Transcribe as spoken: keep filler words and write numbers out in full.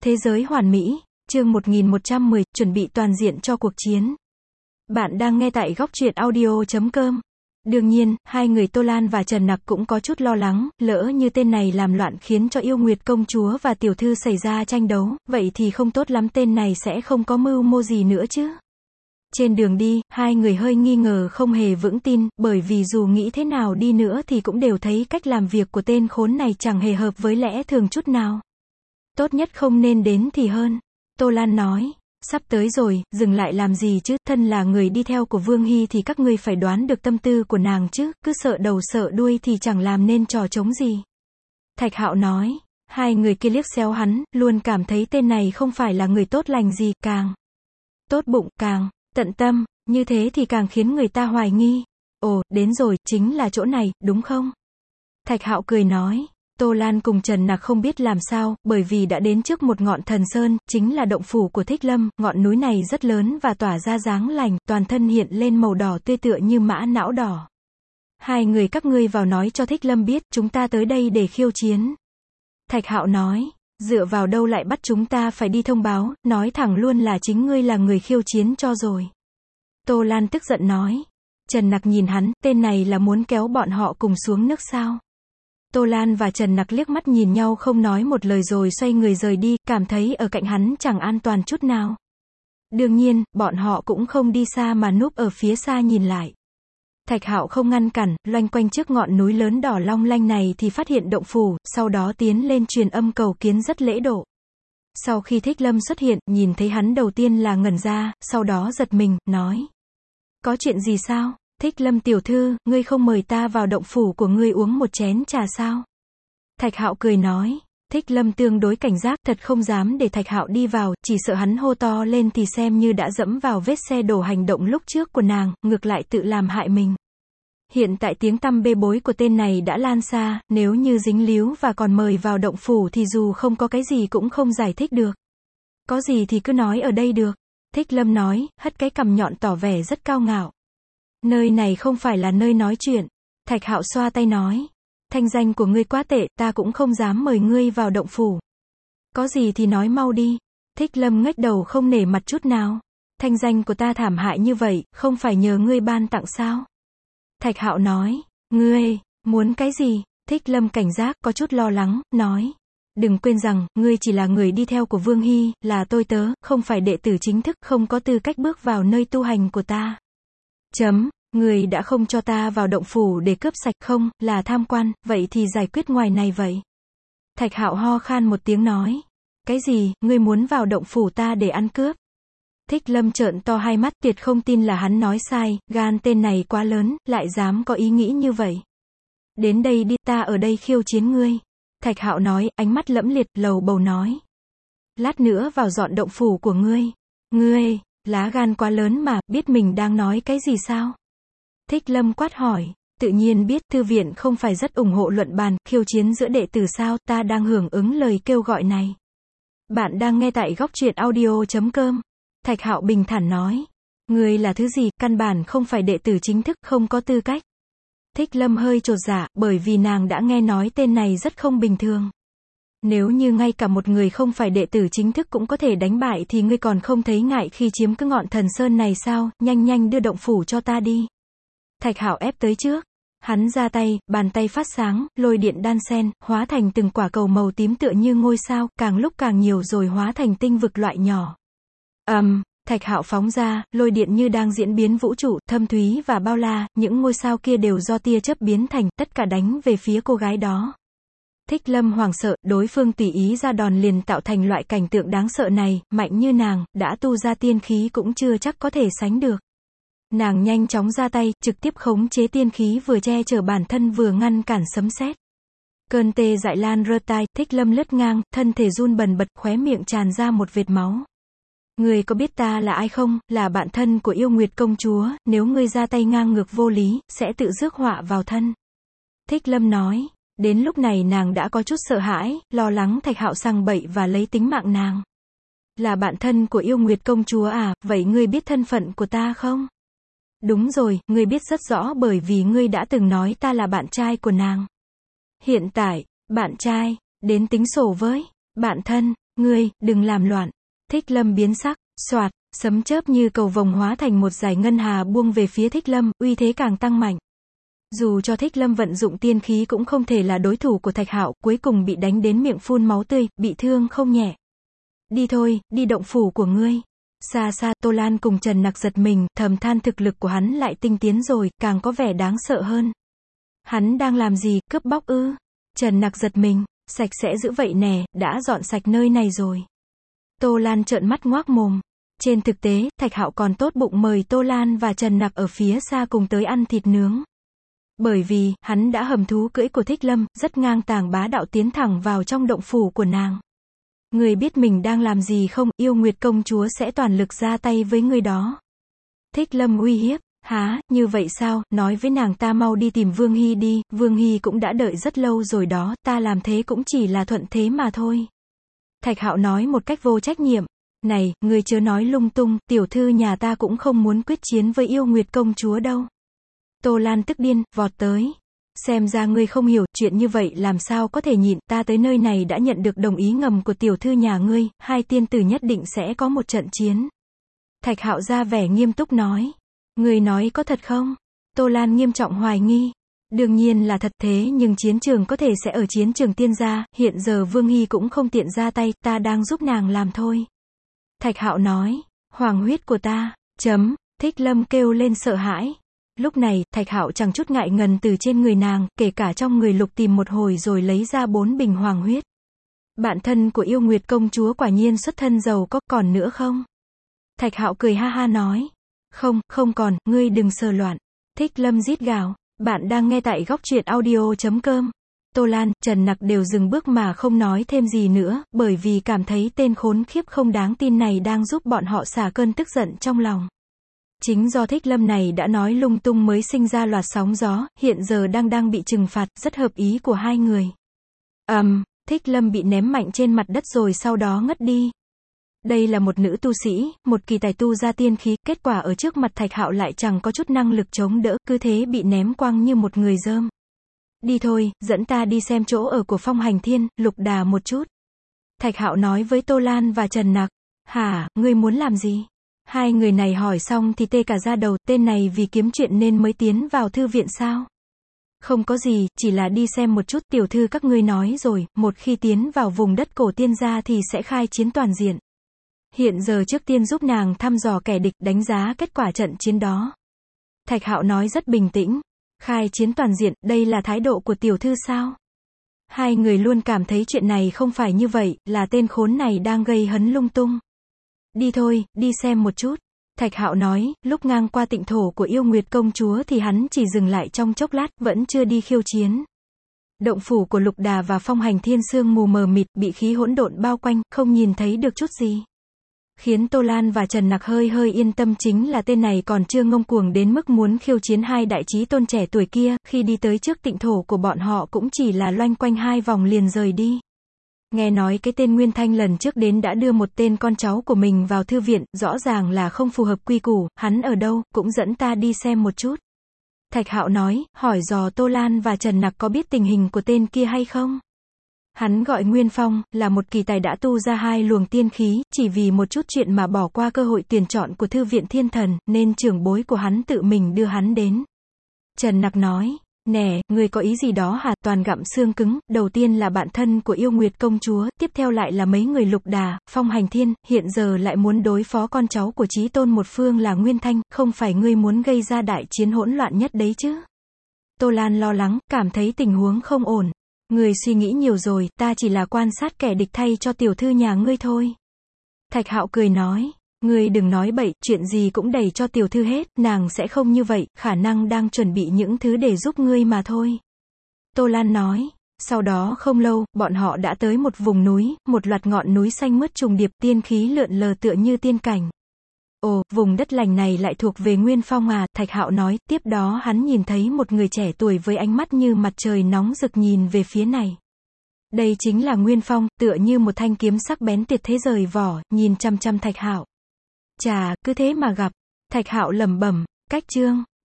Thế giới hoàn mỹ, chương một nghìn một trăm mười, chuẩn bị toàn diện cho cuộc chiến. Bạn đang nghe tại góc truyện audio chấm com. Đương nhiên, hai người Tô Lan và Trần Nặc cũng có chút lo lắng, lỡ như tên này làm loạn khiến cho Yêu Nguyệt công chúa và tiểu thư xảy ra tranh đấu, vậy thì không tốt lắm, tên này sẽ không có mưu mô gì nữa chứ. Trên đường đi, hai người hơi nghi ngờ không hề vững tin, bởi vì dù nghĩ thế nào đi nữa thì cũng đều thấy cách làm việc của tên khốn này chẳng hề hợp với lẽ thường chút nào. Tốt nhất không nên đến thì hơn. Tô Lan nói, sắp tới rồi, dừng lại làm gì chứ, thân là người đi theo của Vương Hy thì các ngươi phải đoán được tâm tư của nàng chứ, cứ sợ đầu sợ đuôi thì chẳng làm nên trò trống gì. Thạch Hạo nói, hai người kia liếc xéo hắn, luôn cảm thấy tên này không phải là người tốt lành gì, càng tốt bụng, càng tận tâm, như thế thì càng khiến người ta hoài nghi. Ồ, đến rồi, chính là chỗ này, đúng không? Thạch Hạo cười nói. Tô Lan cùng Trần Nặc không biết làm sao, bởi vì đã đến trước một ngọn thần sơn, chính là động phủ của Thích Lâm, ngọn núi này rất lớn và tỏa ra dáng lành, toàn thân hiện lên màu đỏ tươi tựa như mã não đỏ. Hai người các ngươi vào nói cho Thích Lâm biết, chúng ta tới đây để khiêu chiến. Thạch Hạo nói, dựa vào đâu lại bắt chúng ta phải đi thông báo, nói thẳng luôn là chính ngươi là người khiêu chiến cho rồi. Tô Lan tức giận nói. Trần Nặc nhìn hắn, tên này là muốn kéo bọn họ cùng xuống nước sao? Tô Lan và Trần Nặc liếc mắt nhìn nhau không nói một lời rồi xoay người rời đi, cảm thấy ở cạnh hắn chẳng an toàn chút nào. Đương nhiên, bọn họ cũng không đi xa mà núp ở phía xa nhìn lại. Thạch Hạo không ngăn cản, loanh quanh trước ngọn núi lớn đỏ long lanh này thì phát hiện động phủ, sau đó tiến lên truyền âm cầu kiến rất lễ độ. Sau khi Thích Lâm xuất hiện, nhìn thấy hắn đầu tiên là ngẩn ra, sau đó giật mình, nói. Có chuyện gì sao? Thích Lâm tiểu thư, ngươi không mời ta vào động phủ của ngươi uống một chén trà sao? Thạch Hạo cười nói. Thích Lâm tương đối cảnh giác, thật không dám để Thạch Hạo đi vào, chỉ sợ hắn hô to lên thì xem như đã dẫm vào vết xe đổ hành động lúc trước của nàng, ngược lại tự làm hại mình. Hiện tại tiếng tăm bê bối của tên này đã lan xa, nếu như dính líu và còn mời vào động phủ thì dù không có cái gì cũng không giải thích được. Có gì thì cứ nói ở đây được. Thích Lâm nói, hất cái cằm nhọn tỏ vẻ rất cao ngạo. Nơi này không phải là nơi nói chuyện. Thạch Hạo xoa tay nói. Thanh danh của ngươi quá tệ, ta cũng không dám mời ngươi vào động phủ. Có gì thì nói mau đi. Thích Lâm ngếch đầu không nể mặt chút nào. Thanh danh của ta thảm hại như vậy, không phải nhờ ngươi ban tặng sao? Thạch Hạo nói. Ngươi, muốn cái gì? Thích Lâm cảnh giác, có chút lo lắng, nói. Đừng quên rằng, ngươi chỉ là người đi theo của Vương Hy, là tôi tớ, không phải đệ tử chính thức, không có tư cách bước vào nơi tu hành của ta. Chấm, người đã không cho ta vào động phủ để cướp sạch, không, là tham quan, vậy thì giải quyết ngoài này vậy. Thạch Hạo ho khan một tiếng nói. Cái gì, ngươi muốn vào động phủ ta để ăn cướp? Thích Lâm trợn to hai mắt, tuyệt không tin là hắn nói sai, gan tên này quá lớn, lại dám có ý nghĩ như vậy. Đến đây đi, ta ở đây khiêu chiến ngươi. Thạch Hạo nói, ánh mắt lẫm liệt, lầu bầu nói. Lát nữa vào dọn động phủ của ngươi. Ngươi, lá gan quá lớn mà, biết mình đang nói cái gì sao? Thích Lâm quát hỏi, tự nhiên biết, thư viện không phải rất ủng hộ luận bàn, khiêu chiến giữa đệ tử sao, ta đang hưởng ứng lời kêu gọi này. Bạn đang nghe tại góc truyện audio chấm com. Thạch Hạo bình thản nói, ngươi là thứ gì, căn bản không phải đệ tử chính thức, không có tư cách. Thích Lâm hơi chột dạ, bởi vì nàng đã nghe nói tên này rất không bình thường. Nếu như ngay cả một người không phải đệ tử chính thức cũng có thể đánh bại thì ngươi còn không thấy ngại khi chiếm cứ ngọn thần sơn này sao, nhanh nhanh đưa động phủ cho ta đi. Thạch Hạo ép tới trước. Hắn ra tay, bàn tay phát sáng, lôi điện đan sen, hóa thành từng quả cầu màu tím tựa như ngôi sao, càng lúc càng nhiều rồi hóa thành tinh vực loại nhỏ. Ầm, um, Thạch Hạo phóng ra, lôi điện như đang diễn biến vũ trụ, thâm thúy và bao la, những ngôi sao kia đều do tia chớp biến thành, tất cả đánh về phía cô gái đó. Thích Lâm hoảng sợ, đối phương tùy ý ra đòn liền tạo thành loại cảnh tượng đáng sợ này, mạnh như nàng, đã tu ra tiên khí cũng chưa chắc có thể sánh được. Nàng nhanh chóng ra tay, trực tiếp khống chế tiên khí vừa che chở bản thân vừa ngăn cản sấm sét. Cơn tê dại lan rơ tai, Thích Lâm lướt ngang, thân thể run bần bật, khóe miệng tràn ra một vệt máu. Ngươi có biết ta là ai không, là bạn thân của Yêu Nguyệt công chúa, nếu ngươi ra tay ngang ngược vô lý, sẽ tự rước họa vào thân. Thích Lâm nói, đến lúc này nàng đã có chút sợ hãi, lo lắng Thạch Hạo sằng bậy và lấy tính mạng nàng. Là bạn thân của Yêu Nguyệt công chúa à, vậy ngươi biết thân phận của ta không? Đúng rồi, ngươi biết rất rõ bởi vì ngươi đã từng nói ta là bạn trai của nàng. Hiện tại, bạn trai, đến tính sổ với, bạn thân, Ngươi, đừng làm loạn. Thích Lâm biến sắc, xoạt, sấm chớp như cầu vồng hóa thành một dải ngân hà buông về phía Thích Lâm, uy thế càng tăng mạnh. Dù cho Thích Lâm vận dụng tiên khí cũng không thể là đối thủ của Thạch Hạo, cuối cùng bị đánh đến miệng phun máu tươi, bị thương không nhẹ. Đi thôi, đi động phủ của ngươi. Xa xa, Tô Lan cùng Trần Nặc giật mình, thầm than thực lực của hắn lại tinh tiến rồi, càng có vẻ đáng sợ hơn. Hắn đang làm gì, cướp bóc ư? Trần Nặc giật mình, sạch sẽ dữ vậy nè, đã dọn sạch nơi này rồi. Tô Lan trợn mắt ngoác mồm. Trên thực tế, Thạch Hạo còn tốt bụng mời Tô Lan và Trần Nặc ở phía xa cùng tới ăn thịt nướng. Bởi vì, hắn đã hầm thú cưỡi của Thích Lâm, rất ngang tàng bá đạo tiến thẳng vào trong động phủ của nàng. Người biết mình đang làm gì không, Yêu Nguyệt công chúa sẽ toàn lực ra tay với người đó. Thích Lâm uy hiếp, há, như vậy sao, nói với nàng ta mau đi tìm Vương Hy đi, Vương Hy cũng đã đợi rất lâu rồi đó, ta làm thế cũng chỉ là thuận thế mà thôi. Thạch Hạo nói một cách vô trách nhiệm, này, ngươi chớ nói lung tung, tiểu thư nhà ta cũng không muốn quyết chiến với Yêu Nguyệt công chúa đâu. Tô Lan tức điên, vọt tới. Xem ra ngươi không hiểu, chuyện như vậy làm sao có thể nhịn, ta tới nơi này đã nhận được đồng ý ngầm của tiểu thư nhà ngươi, hai tiên tử nhất định sẽ có một trận chiến. Thạch Hạo ra vẻ nghiêm túc nói. Ngươi nói có thật không? Tô Lan nghiêm trọng hoài nghi. Đương nhiên là thật, thế nhưng chiến trường có thể sẽ ở chiến trường tiên gia, hiện giờ Vương Hy cũng không tiện ra tay, ta đang giúp nàng làm thôi. Thạch Hạo nói, hoàng huyết của ta, chấm, Thích Lâm kêu lên sợ hãi. Lúc này, Thạch Hạo chẳng chút ngại ngần từ trên người nàng, kể cả trong người lục tìm một hồi rồi lấy ra bốn bình hoàng huyết. Bạn thân của Yêu Nguyệt công chúa quả nhiên xuất thân giàu có, còn nữa không? Thạch Hạo cười ha ha nói. Không, không còn, ngươi đừng sờ loạn. Thích Lâm rít gào. Bạn đang nghe tại góc truyện audio chấm com. Tô Lan, Trần Nặc đều dừng bước mà không nói thêm gì nữa, bởi vì cảm thấy tên khốn khiếp không đáng tin này đang giúp bọn họ xả cơn tức giận trong lòng. Chính do Thích Lâm này đã nói lung tung mới sinh ra loạt sóng gió, hiện giờ đang đang bị trừng phạt, rất hợp ý của hai người. Ầm, um, Thích Lâm bị ném mạnh trên mặt đất rồi sau đó ngất đi. Đây là một nữ tu sĩ, một kỳ tài tu ra tiên khí, kết quả ở trước mặt Thạch Hạo lại chẳng có chút năng lực chống đỡ, cứ thế bị ném quăng như một người dơm. Đi thôi, dẫn ta đi xem chỗ ở của Phong Hành Thiên, Lục Đà một chút. Thạch Hạo nói với Tô Lan và Trần Nặc. Hả, ngươi muốn làm gì? Hai người này hỏi xong thì tê cả da đầu, tên này vì kiếm chuyện nên mới tiến vào thư viện sao? Không có gì, chỉ là đi xem một chút, tiểu thư các ngươi nói rồi, một khi tiến vào vùng đất cổ tiên gia thì sẽ khai chiến toàn diện. Hiện giờ trước tiên giúp nàng thăm dò kẻ địch, đánh giá kết quả trận chiến đó. Thạch Hạo nói rất bình tĩnh. Khai chiến toàn diện, đây là thái độ của tiểu thư sao? Hai người luôn cảm thấy chuyện này không phải như vậy, là tên khốn này đang gây hấn lung tung. Đi thôi, đi xem một chút. Thạch Hạo nói, lúc ngang qua tịnh thổ của Yêu Nguyệt công chúa thì hắn chỉ dừng lại trong chốc lát, vẫn chưa đi khiêu chiến. Động phủ của Lục Đà và Phong Hành Thiên sương mù mờ mịt, bị khí hỗn độn bao quanh, không nhìn thấy được chút gì. Khiến Tô Lan và Trần Nặc hơi hơi yên tâm chính là tên này còn chưa ngông cuồng đến mức muốn khiêu chiến hai đại chí tôn trẻ tuổi kia, khi đi tới trước tịnh thổ của bọn họ cũng chỉ là loanh quanh hai vòng liền rời đi. Nghe nói cái tên Nguyên Thanh lần trước đến đã đưa một tên con cháu của mình vào thư viện, rõ ràng là không phù hợp quy củ, hắn ở đâu, cũng dẫn ta đi xem một chút. Thạch Hạo nói, hỏi dò Tô Lan và Trần Nặc có biết tình hình của tên kia hay không? Hắn gọi Nguyên Phong, là một kỳ tài đã tu ra hai luồng tiên khí, chỉ vì một chút chuyện mà bỏ qua cơ hội tuyển chọn của Thư viện Thiên Thần, nên trưởng bối của hắn tự mình đưa hắn đến. Trần Nặc nói, nè, người có ý gì đó hả, toàn gặm xương cứng, đầu tiên là bạn thân của Yêu Nguyệt công chúa, tiếp theo lại là mấy người Lục Đà, Phong Hành Thiên, hiện giờ lại muốn đối phó con cháu của chí tôn một phương là Nguyên Thanh, không phải ngươi muốn gây ra đại chiến hỗn loạn nhất đấy chứ? Tô Lan lo lắng, cảm thấy tình huống không ổn. Người suy nghĩ nhiều rồi, ta chỉ là quan sát kẻ địch thay cho tiểu thư nhà ngươi thôi. Thạch Hạo cười nói, ngươi đừng nói bậy, chuyện gì cũng đẩy cho tiểu thư hết, nàng sẽ không như vậy, khả năng đang chuẩn bị những thứ để giúp ngươi mà thôi. Tô Lan nói, sau đó không lâu, bọn họ đã tới một vùng núi, một loạt ngọn núi xanh mướt trùng điệp, tiên khí lượn lờ tựa như tiên cảnh. Ồ, vùng đất lành này lại thuộc về Nguyên Phong à, Thạch Hạo nói, tiếp đó hắn nhìn thấy một người trẻ tuổi với ánh mắt như mặt trời nóng rực nhìn về phía này. Đây chính là Nguyên Phong, tựa như một thanh kiếm sắc bén tuyệt thế rời vỏ, nhìn chăm chăm Thạch Hạo. Chà, cứ thế mà gặp. Thạch Hạo lẩm bẩm, cách chương.